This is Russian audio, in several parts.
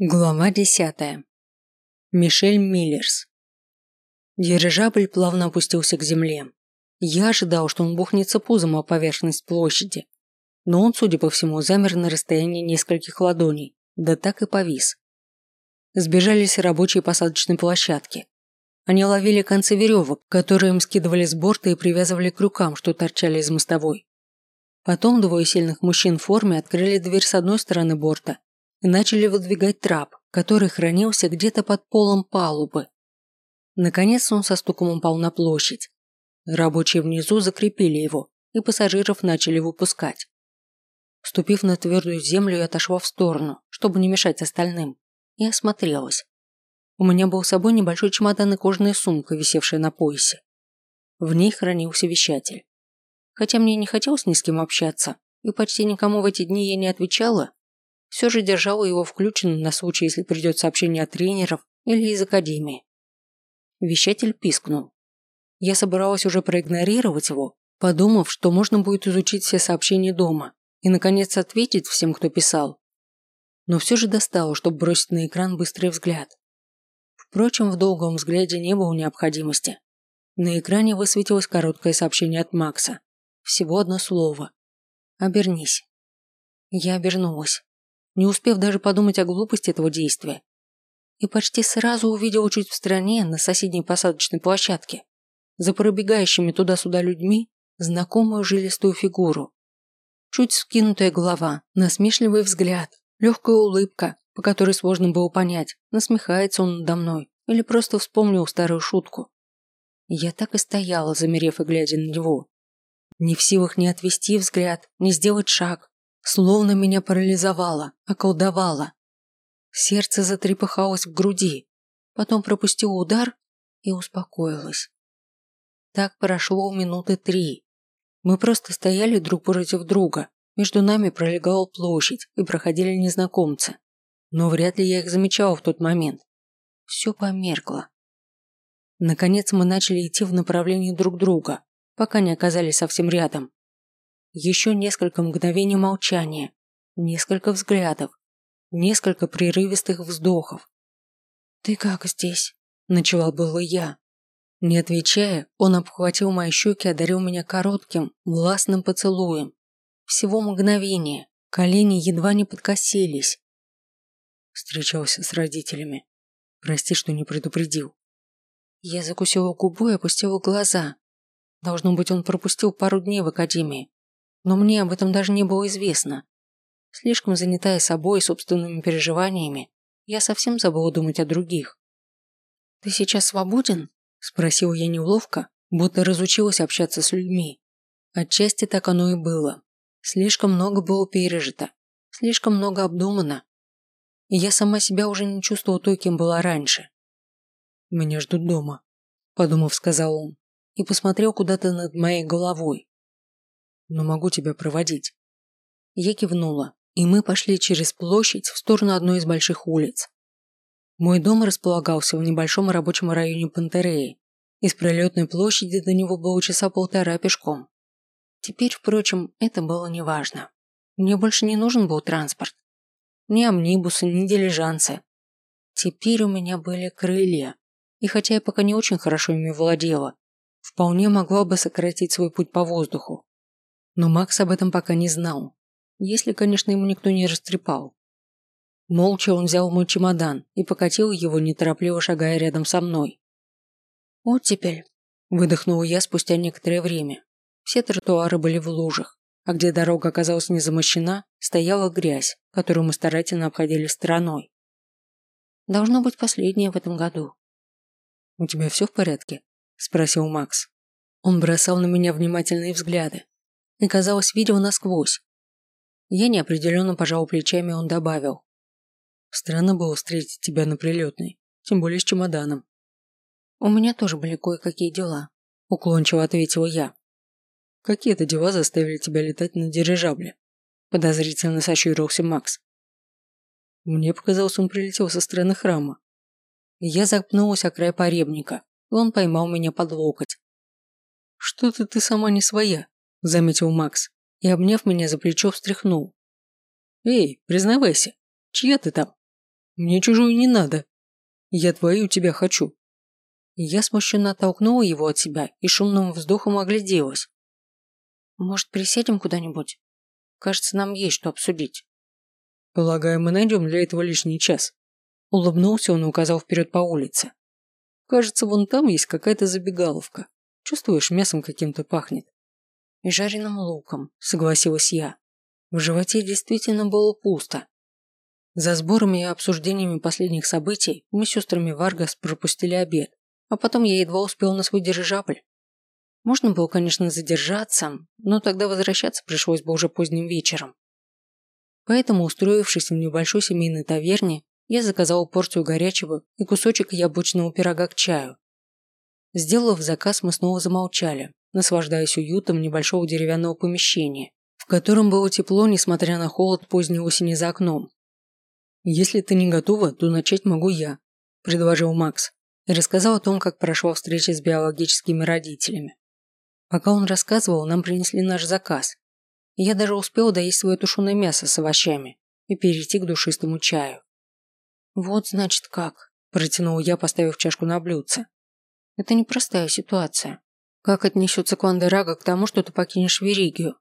Глава 10. Мишель Миллерс. Дирижабль плавно опустился к земле. Я ожидал, что он бухнется пузом о поверхность площади, но он, судя по всему, замер на расстоянии нескольких ладоней, да так и повис. Сбежались рабочие посадочной площадки. Они ловили концы веревок, которые им скидывали с борта и привязывали к крюкам, что торчали из мостовой. Потом двое сильных мужчин в форме открыли дверь с одной стороны борта и начали выдвигать трап, который хранился где-то под полом палубы. Наконец он со стуком упал на площадь. Рабочие внизу закрепили его, и пассажиров начали выпускать. Ступив на твердую землю, я отошла в сторону, чтобы не мешать остальным, и осмотрелась. У меня был с собой небольшой чемодан и кожаная сумка, висевшая на поясе. В ней хранился вещатель. Хотя мне не хотелось ни с кем общаться, и почти никому в эти дни я не отвечала, все же держала его включенным на случай, если придет сообщение от тренеров или из академии. Вещатель пискнул. Я собиралась уже проигнорировать его, подумав, что можно будет изучить все сообщения дома и, наконец, ответить всем, кто писал. Но все же достала, чтобы бросить на экран быстрый взгляд. Впрочем, в долгом взгляде не было необходимости. На экране высветилось короткое сообщение от Макса. Всего одно слово. «Обернись». Я обернулась, не успев даже подумать о глупости этого действия. И почти сразу увидела чуть в стороне, на соседней посадочной площадке, за пробегающими туда-сюда людьми, знакомую жилистую фигуру. Чуть вскинутая голова, насмешливый взгляд, легкая улыбка, по которой сложно было понять, насмехается он надо мной или просто вспомнил старую шутку. Я так и стояла, замерев и глядя на него. Не в силах ни отвести взгляд, ни сделать шаг. Словно меня парализовало, околдовало. Сердце затрепыхалось в груди, потом пропустило удар и успокоилось. Так прошло минуты 3. Мы просто стояли друг против друга, между нами пролегала площадь и проходили незнакомцы. Но вряд ли я их замечала в тот момент. Все померкло. Наконец мы начали идти в направлении друг друга, пока не оказались совсем рядом. Еще несколько мгновений молчания, несколько взглядов, несколько прерывистых вздохов. «Ты как здесь?» – начала было я. Не отвечая, он обхватил мои щеки и одарил меня коротким, властным поцелуем. Всего мгновение, колени едва не подкосились. Встречался с родителями. Прости, что не предупредил. Я закусила губу и опустила глаза. Должно быть, он пропустил пару дней в академии. Но мне об этом даже не было известно. Слишком занятая собой и собственными переживаниями, я совсем забыла думать о других. «Ты сейчас свободен?» – спросила я неловко, будто разучилась общаться с людьми. Отчасти так оно и было. Слишком много было пережито, слишком много обдумано. И я сама себя уже не чувствовала той, кем была раньше. «Меня ждут дома», – подумав, сказал он, и посмотрел куда-то над моей головой. «Но могу тебя проводить». Я кивнула, и мы пошли через площадь в сторону одной из больших улиц. Мой дом располагался в небольшом рабочем районе Пантереи. Из пролетной площади до него было часа полтора пешком. Теперь, впрочем, это было неважно. Мне больше не нужен был транспорт. Ни амнибусы, ни дилижансы. Теперь у меня были крылья. И хотя я пока не очень хорошо ими владела, вполне могла бы сократить свой путь по воздуху. Но Макс об этом пока не знал. Если, конечно, ему никто не растрепал. Молча он взял мой чемодан и покатил его, неторопливо шагая рядом со мной. «Оттепель», – выдохнула я спустя некоторое время. Все тротуары были в лужах, а где дорога оказалась не замощена, стояла грязь, которую мы старательно обходили стороной. «Должно быть последнее в этом году». «У тебя все в порядке?» – спросил Макс. Он бросал на меня внимательные взгляды и, казалось, видел насквозь. Я неопределенно пожал плечами, он добавил. «Странно было встретить тебя на прилетной, тем более с чемоданом». «У меня тоже были кое-какие дела», – уклончиво ответила я. «Какие-то дела заставили тебя летать на дирижабле?» – подозрительно сощурился Макс. Мне показалось, он прилетел со стороны храма. Я запнулась о край поребника, и он поймал меня под локоть. «Что-то ты сама не своя», – заметил Макс, и, обняв меня за плечо, встряхнул. «Эй, признавайся, чья ты там?» Мне чужую не надо. Я твою тебя хочу». Я смущенно оттолкнула его от себя и шумным вздохом огляделась. «Может, присядем куда-нибудь? Кажется, нам есть что обсудить». «Полагаю, мы найдем для этого лишний час». Улыбнулся он и указал вперед по улице. «Кажется, вон там есть какая-то забегаловка. Чувствуешь, мясом каким-то пахнет». «И жареным луком», согласилась я. В животе действительно было пусто. За сборами и обсуждениями последних событий мы с сестрами Варгас пропустили обед, а потом я едва успел на свой дирижабль. Можно было, конечно, задержаться, но тогда возвращаться пришлось бы уже поздним вечером. Поэтому, устроившись в небольшой семейной таверне, я заказал порцию горячего и кусочек яблочного пирога к чаю. Сделав заказ, мы снова замолчали, наслаждаясь уютом небольшого деревянного помещения, в котором было тепло, несмотря на холод поздней осени за окном. «Если ты не готова, то начать могу я», – предложил Макс и рассказал о том, как прошла встреча с биологическими родителями. Пока он рассказывал, нам принесли наш заказ. Я даже успел доесть свое тушеное мясо с овощами и перейти к душистому чаю. «Вот, значит, как», – протянул я, поставив чашку на блюдце. «Это непростая ситуация. Как отнесется Квандерага к тому, что ты покинешь Веригию?»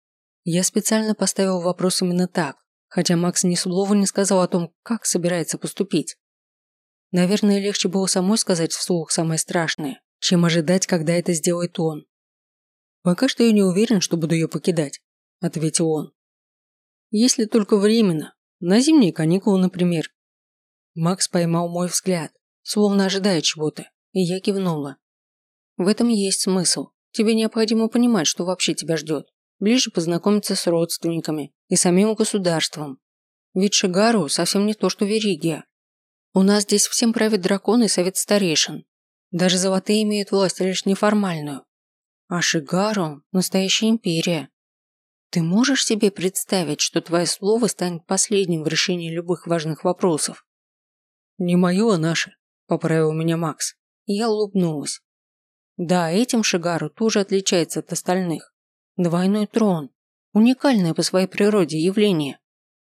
Я специально поставил вопрос именно так, хотя Макс ни слова не сказал о том, как собирается поступить. Наверное, легче было самой сказать вслух самое страшное, чем ожидать, когда это сделает он. «Пока что я не уверен, что буду ее покидать», – ответил он. «Если только временно, на зимние каникулы, например». Макс поймал мой взгляд, словно ожидая чего-то, и я кивнула. «В этом есть смысл. Тебе необходимо понимать, что вообще тебя ждет. Ближе познакомиться с родственниками и самим государством. Ведь Шигару совсем не то, что Веригия. У нас здесь всем правит дракон и совет старейшин. Даже золотые имеют власть лишь неформальную. А Шигару – настоящая империя. Ты можешь себе представить, что твое слово станет последним в решении любых важных вопросов?» «Не мое, а наше», – поправил меня Макс. И я улыбнулась. Да, этим Шигару тоже отличается от остальных. Двойной трон. Уникальное по своей природе явление.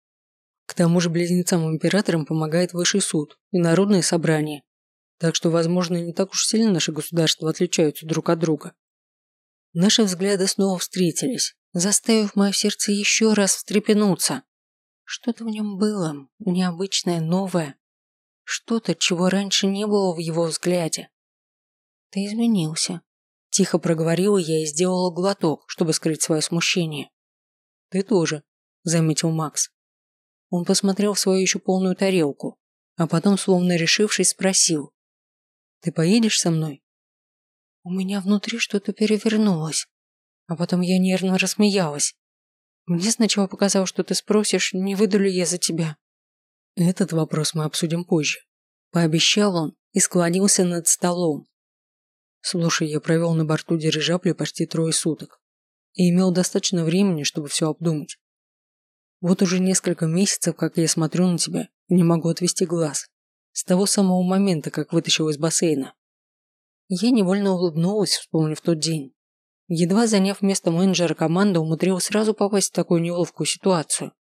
К тому же близнецам-императорам помогает высший суд и народное собрание. Так что, возможно, не так уж сильно наши государства отличаются друг от друга. Наши взгляды снова встретились, заставив мое сердце еще раз встрепенуться. Что-то в нем было, необычное, новое. Что-то, чего раньше не было в его взгляде. «Ты изменился», – тихо проговорила я и сделала глоток, чтобы скрыть свое смущение. «Ты тоже», – заметил Макс. Он посмотрел в свою еще полную тарелку, а потом, словно решившись, спросил. «Ты поедешь со мной?» У меня внутри что-то перевернулось, а потом я нервно рассмеялась. Мне сначала показалось, что ты спросишь, не выйду ли я за тебя. «Этот вопрос мы обсудим позже», – пообещал он и склонился над столом. «Слушай, я провел на борту дирижабля почти 3 суток и имел достаточно времени, чтобы все обдумать. Вот уже несколько месяцев, как я смотрю на тебя и не могу отвести глаз. С того самого момента, как вытащил из бассейна». Я невольно улыбнулась, вспомнив тот день. Едва заняв место менеджера команды, умудрилась сразу попасть в такую неловкую ситуацию.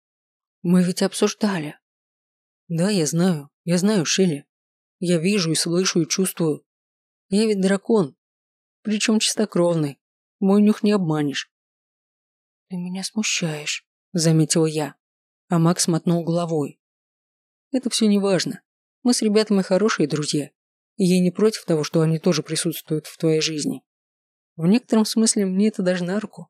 Мы ведь обсуждали. Да, я знаю, Шелли. Я вижу и слышу и чувствую. Я ведь дракон, причем чистокровный. Мой нюх не обманешь. Ты меня смущаешь, заметила я, а Макс мотнул головой. Это все не важно. Мы с ребятами хорошие друзья, и я не против того, что они тоже присутствуют в твоей жизни. В некотором смысле мне это даже на руку.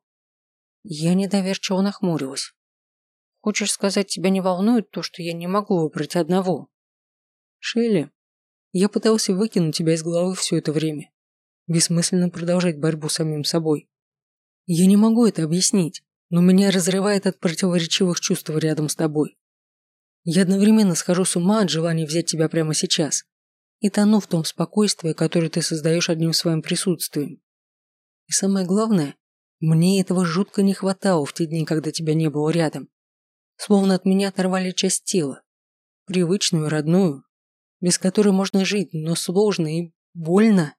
Я недоверчиво нахмурилась. Хочешь сказать, тебя не волнует то, что я не могу выбрать одного? Шелли, я пытался выкинуть тебя из головы все это время. Бессмысленно продолжать борьбу с самим собой. Я не могу это объяснить, но меня разрывает от противоречивых чувств рядом с тобой. Я одновременно схожу с ума от желания взять тебя прямо сейчас и тону в том спокойствии, которое ты создаешь одним своим присутствием. И самое главное, мне этого жутко не хватало в те дни, когда тебя не было рядом. Словно от меня оторвали часть тела, привычную, родную, без которой можно жить, но сложно и больно.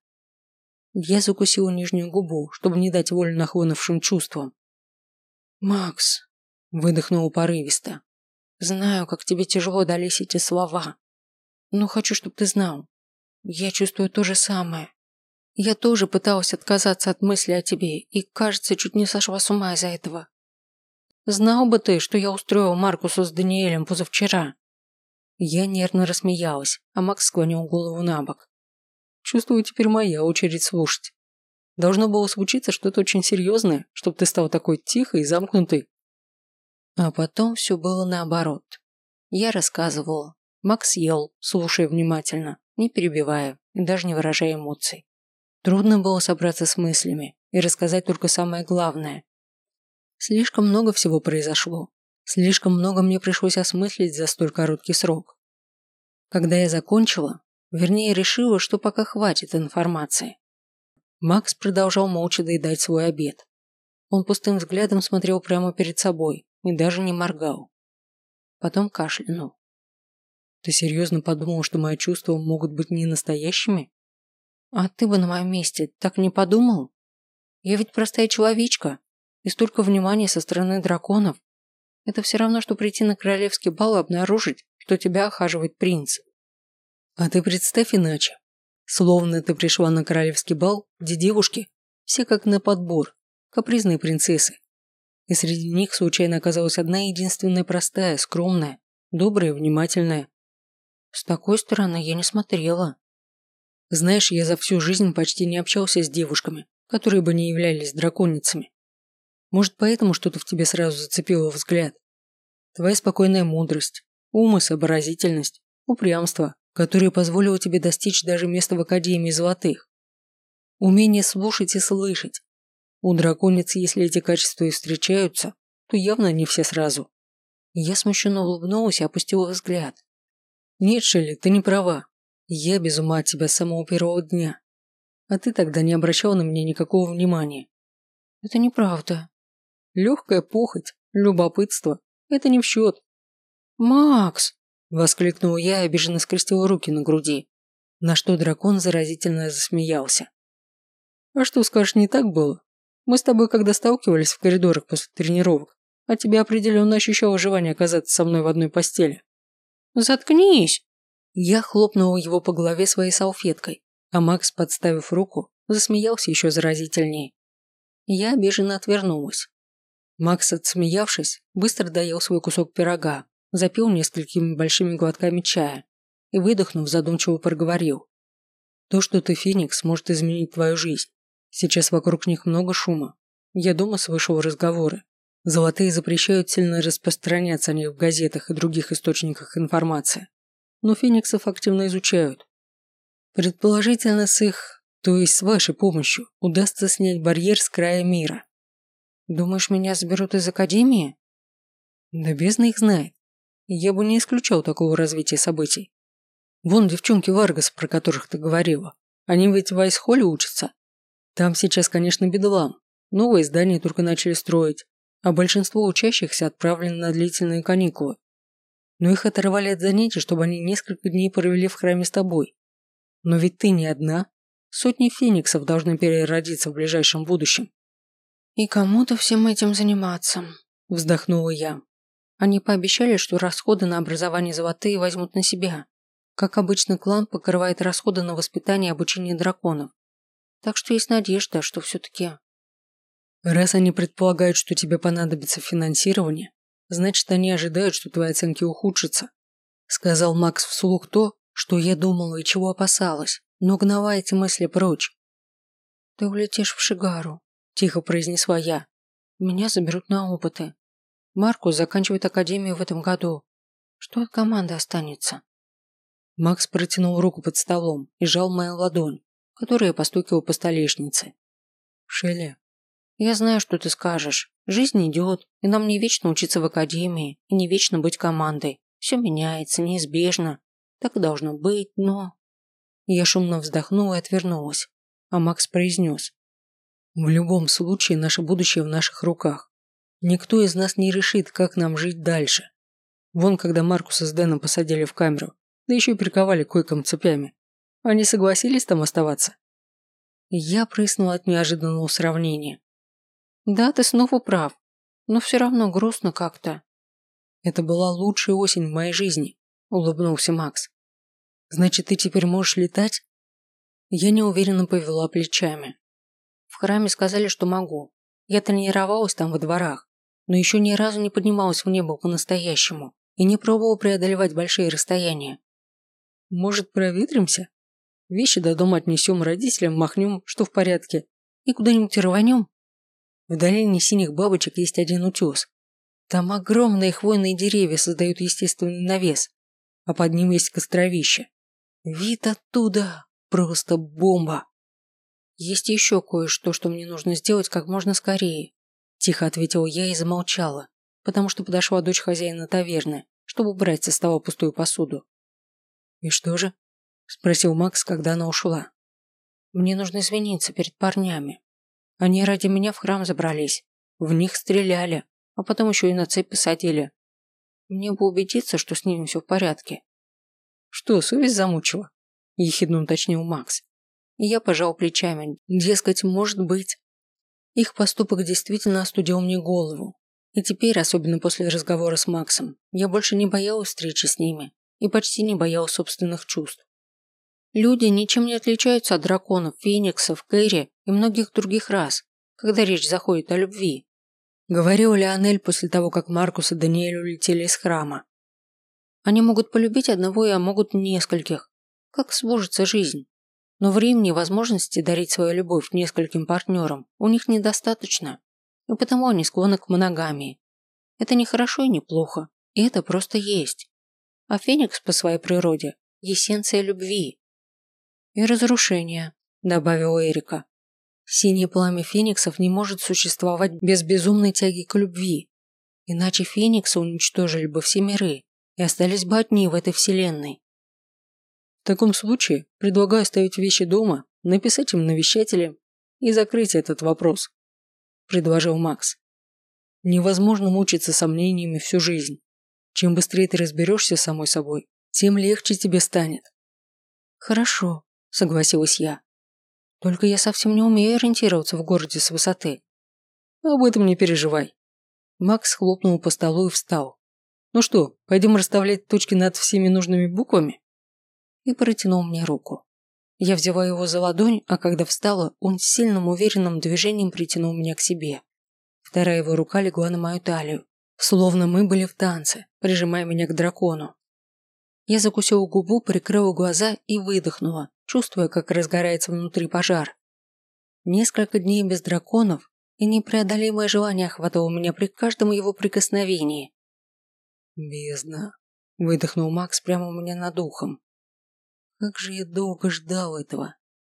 Я закусила нижнюю губу, чтобы не дать волю нахлынувшим чувствам. «Макс», – выдохнула порывисто. Знаю, как тебе тяжело дались эти слова. Но хочу, чтобы ты знал. Я чувствую то же самое. Я тоже пыталась отказаться от мысли о тебе и, кажется, чуть не сошла с ума из-за этого. Знал бы ты, что я устроил Маркусу с Даниэлем позавчера. Я нервно рассмеялась, а Макс склонил голову на бок. Чувствую, теперь моя очередь слушать. Должно было случиться что-то очень серьезное, чтобы ты стал такой тихой и замкнутый. А потом все было наоборот. Я рассказывала. Макс ел, слушая внимательно, не перебивая и даже не выражая эмоций. Трудно было собраться с мыслями и рассказать только самое главное. Слишком много всего произошло. Слишком много мне пришлось осмыслить за столь короткий срок. Когда я закончила, вернее решила, что пока хватит информации, Макс продолжал молча доедать свой обед. Он пустым взглядом смотрел прямо перед собой и даже не моргал. Потом кашлянул. Ты серьезно подумал, что мои чувства могут быть не настоящими? А ты бы на моем месте так не подумал? Я ведь простая человечка, и столько внимания со стороны драконов. Это все равно, что прийти на королевский бал и обнаружить, что тебя охаживает принц. А ты представь иначе. Словно ты пришла на королевский бал, где девушки, все как на подбор, капризные принцессы. И среди них случайно оказалась одна единственная простая, скромная, добрая и внимательная. С такой стороны я не смотрела. Знаешь, я за всю жизнь почти не общался с девушками, которые бы не являлись драконицами. Может, поэтому что-то в тебе сразу зацепило взгляд. Твоя спокойная мудрость, ум и сообразительность, упрямство, которое позволило тебе достичь даже места в Академии Золотых. Умение слушать и слышать. У дракониц, если эти качества и встречаются, то явно не все сразу. Я смущенно улыбнулась и опустила взгляд. Нет, Шелли, ты не права. Я без ума от тебя с самого первого дня. А ты тогда не обращал на меня никакого внимания. Это неправда. Легкая похоть, любопытство – это не в счет. «Макс!» – воскликнула я и обиженно скрестила руки на груди, на что дракон заразительно засмеялся. «А что, скажешь, не так было? Мы с тобой когда сталкивались в коридорах после тренировок, а тебе определенно ощущало желание оказаться со мной в одной постели». «Заткнись!» Я хлопнула его по голове своей салфеткой, а Макс, подставив руку, засмеялся еще заразительнее. Я обиженно отвернулась. Макс, отсмеявшись, быстро доел свой кусок пирога, запил несколькими большими глотками чая и, выдохнув, задумчиво проговорил. То, что ты Феникс, может изменить твою жизнь. Сейчас вокруг них много шума. Я дома слышал разговоры. Золотые запрещают сильно распространяться о них в газетах и других источниках информации. Но фениксов активно изучают. Предположительно, с их, то есть с вашей помощью, удастся снять барьер с края мира. Думаешь, меня заберут из Академии? Да бездна их знает. Я бы не исключал такого развития событий. Вон девчонки Варгас, про которых ты говорила. Они ведь в Айсхолле учатся. Там сейчас, конечно, бедлам. Новые здания только начали строить, а большинство учащихся отправлены на длительные каникулы. Но их оторвали от занятий, чтобы они несколько дней провели в храме с тобой. Но ведь ты не одна. Сотни фениксов должны переродиться в ближайшем будущем. «И кому-то всем этим заниматься», – вздохнула я. Они пообещали, что расходы на образование Золотые возьмут на себя. Как обычно, клан покрывает расходы на воспитание и обучение драконов. Так что есть надежда, что все-таки... Раз они предполагают, что тебе понадобится финансирование, значит, они ожидают, что твои оценки ухудшатся. Сказал Макс вслух то, что я думала и чего опасалась, но гнала эти мысли прочь. Ты улетишь в Шигару. Тихо произнесла я. Меня заберут на опыты. Маркус заканчивает академию в этом году. Что от команды останется? Макс протянул руку под столом и сжал мою ладонь, которую я постукивал по столешнице. Шелли, я знаю, что ты скажешь. Жизнь идет, и нам не вечно учиться в академии, и не вечно быть командой. Все меняется, неизбежно. Так и должно быть, но... Я шумно вздохнула и отвернулась, а Макс произнес. В любом случае, наше будущее в наших руках. Никто из нас не решит, как нам жить дальше. Вон, когда Маркуса с Дэном посадили в камеру, да еще и приковали к койкам цепями. Они согласились там оставаться? Я прыснула от неожиданного сравнения. Да, ты снова прав, но все равно грустно как-то. Это была лучшая осень в моей жизни, улыбнулся Макс. Значит, ты теперь можешь летать? Я неуверенно повела плечами. В храме сказали, что могу. Я тренировалась там во дворах, но еще ни разу не поднималась в небо по-настоящему и не пробовала преодолевать большие расстояния. Может, проветримся? Вещи до дома отнесем родителям, махнем, что в порядке, и куда-нибудь рванем? В долине синих бабочек есть один утес. Там огромные хвойные деревья создают естественный навес, а под ним есть костровище. Вид оттуда просто бомба. Есть еще кое-что, что мне нужно сделать как можно скорее. Тихо ответила я и замолчала, потому что подошла дочь хозяина таверны, чтобы убрать со стола пустую посуду. «И что же?» – спросил Макс, когда она ушла. «Мне нужно извиниться перед парнями. Они ради меня в храм забрались, в них стреляли, а потом еще и на цепь посадили. Мне бы убедиться, что с ними все в порядке». «Что, совесть замучила?» – ехидно уточнил Макс. И я пожал плечами, дескать, может быть. Их поступок действительно остудил мне голову. И теперь, особенно после разговора с Максом, я больше не боялась встречи с ними и почти не боялась собственных чувств. Люди ничем не отличаются от драконов, фениксов, кэрри и многих других рас, когда речь заходит о любви. Говорил Леонель после того, как Маркус и Даниэль улетели из храма. Они могут полюбить одного, а могут нескольких. Как сложится жизнь. Но времени и возможности дарить свою любовь нескольким партнерам у них недостаточно. И потому они склонны к моногамии. Это не хорошо и не плохо. И это просто есть. А феникс по своей природе – эссенция любви. И разрушения, добавила Эрика. Синее пламя фениксов не может существовать без безумной тяги к любви. Иначе фениксы уничтожили бы все миры и остались бы одни в этой вселенной. В таком случае предлагаю оставить вещи дома, написать им навещателям и закрыть этот вопрос, предложил Макс. Невозможно мучиться сомнениями всю жизнь. Чем быстрее ты разберешься с самой собой, тем легче тебе станет. Хорошо, согласилась я. Только я совсем не умею ориентироваться в городе с высоты. Об этом не переживай. Макс хлопнул по столу и встал. Ну что, пойдем расставлять точки над всеми нужными буквами? И протянул мне руку. Я взяла его за ладонь, а когда встала, он с сильным уверенным движением притянул меня к себе. Вторая его рука легла на мою талию, словно мы были в танце, прижимая меня к дракону. Я закусила губу, прикрыла глаза и выдохнула, чувствуя, как разгорается внутри пожар. Несколько дней без драконов, и непреодолимое желание охватывало меня при каждом его прикосновении. «Бездна», – выдохнул Макс прямо у меня над ухом. Как же я долго ждал этого.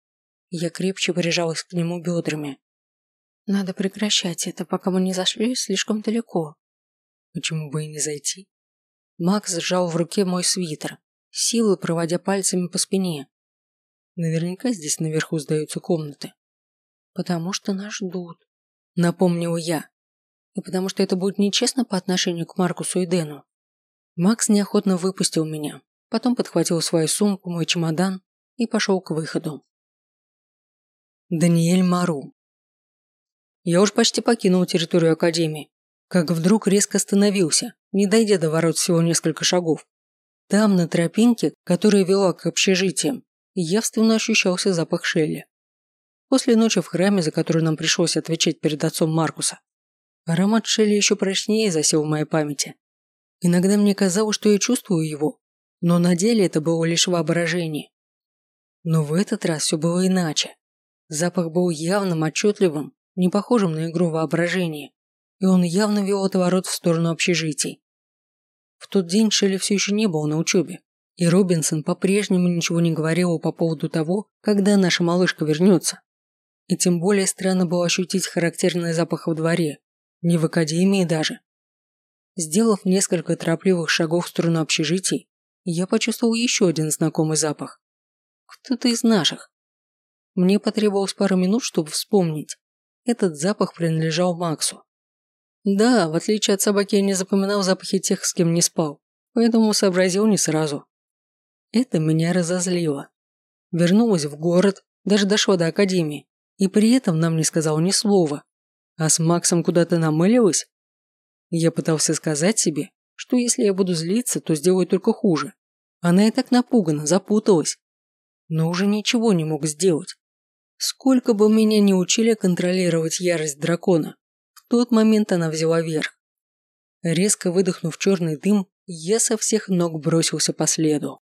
Я крепче прижалась к нему бедрами. Надо прекращать это, пока мы не зашли слишком далеко. Почему бы и не зайти? Макс сжал в руке мой свитер, силой проводя пальцами по спине. Наверняка здесь наверху сдаются комнаты. Потому что нас ждут, напомнила я. И потому что это будет нечестно по отношению к Маркусу и Дэну. Макс неохотно выпустил меня. Потом подхватил свою сумку, мой чемодан и пошел к выходу. Даниэль Мару. Я уж почти покинул территорию Академии, как вдруг резко остановился, не дойдя до ворот всего несколько шагов. Там, на тропинке, которая вела к общежитиям, явственно ощущался запах Шелли. После ночи в храме, за которую нам пришлось отвечать перед отцом Маркуса, аромат Шелли еще прочнее засел в моей памяти. Иногда мне казалось, что я чувствую его, но на деле это было лишь воображение. Но в этот раз все было иначе. Запах был явным, отчетливым, не похожим на игру воображения, и он явно вел от ворот в сторону общежитий. В тот день Шелли все еще не был на учебе, и Робинсон по-прежнему ничего не говорил по поводу того, когда наша малышка вернется. И тем более странно было ощутить характерный запах во дворе, не в академии даже. Сделав несколько торопливых шагов в сторону общежитий, я почувствовал еще один знакомый запах. Кто-то из наших. Мне потребовалось пару минут, чтобы вспомнить. Этот запах принадлежал Максу. Да, в отличие от собаки, я не запоминал запахи тех, с кем не спал, поэтому сообразил не сразу. Это меня разозлило. Вернулась в город, даже дошла до академии, и при этом нам не сказал ни слова. А с Максом куда-то намылилась? Я пытался сказать себе, что если я буду злиться, то сделаю только хуже. Она и так напугана, запуталась. Но уже ничего не мог сделать. Сколько бы меня ни учили контролировать ярость дракона, в тот момент она взяла верх. Резко выдохнув черный дым, я со всех ног бросился по следу.